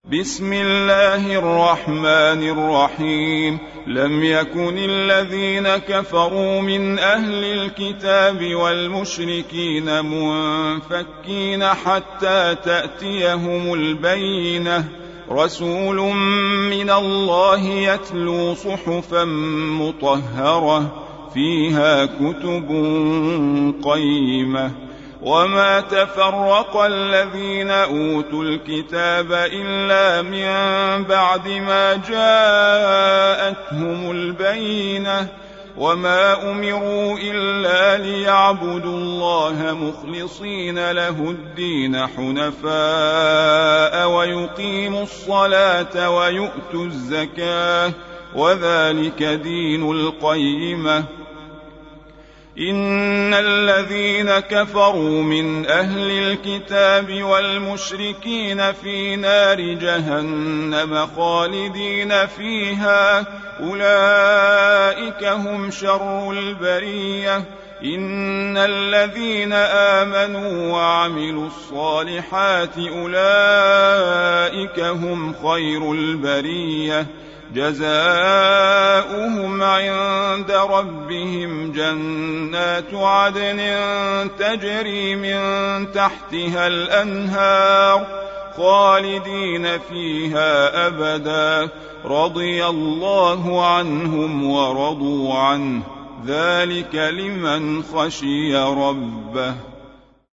بسم الله الرحمن الرحيم. لم يكن الذين كفروا من أهل الكتاب والمشركين منفكين حتى تأتيهم البينة. رسول من الله يتلو صحفا مطهرة فيها كتب قيمة. وما تفرق الذين أوتوا الكتاب إلا من بعد ما جاءتهم البينة. وما أمروا إلا ليعبدوا الله مخلصين له الدين حنفاء ويقيموا الصلاة ويؤتوا الزكاة وذلك دين القيمة. إن الذين كفروا من أهل الكتاب والمشركين في نار جهنم خالدين فيها أولئك هم شر البرية. إن الذين آمنوا وعملوا الصالحات أولئك هم خير البرية. جزاؤهم عند ربهم جنات عدن تجري من تحتها الأنهار خالدين فيها أبدا. رضي الله عنهم ورضوا عنه ذلك لمن خشي ربه.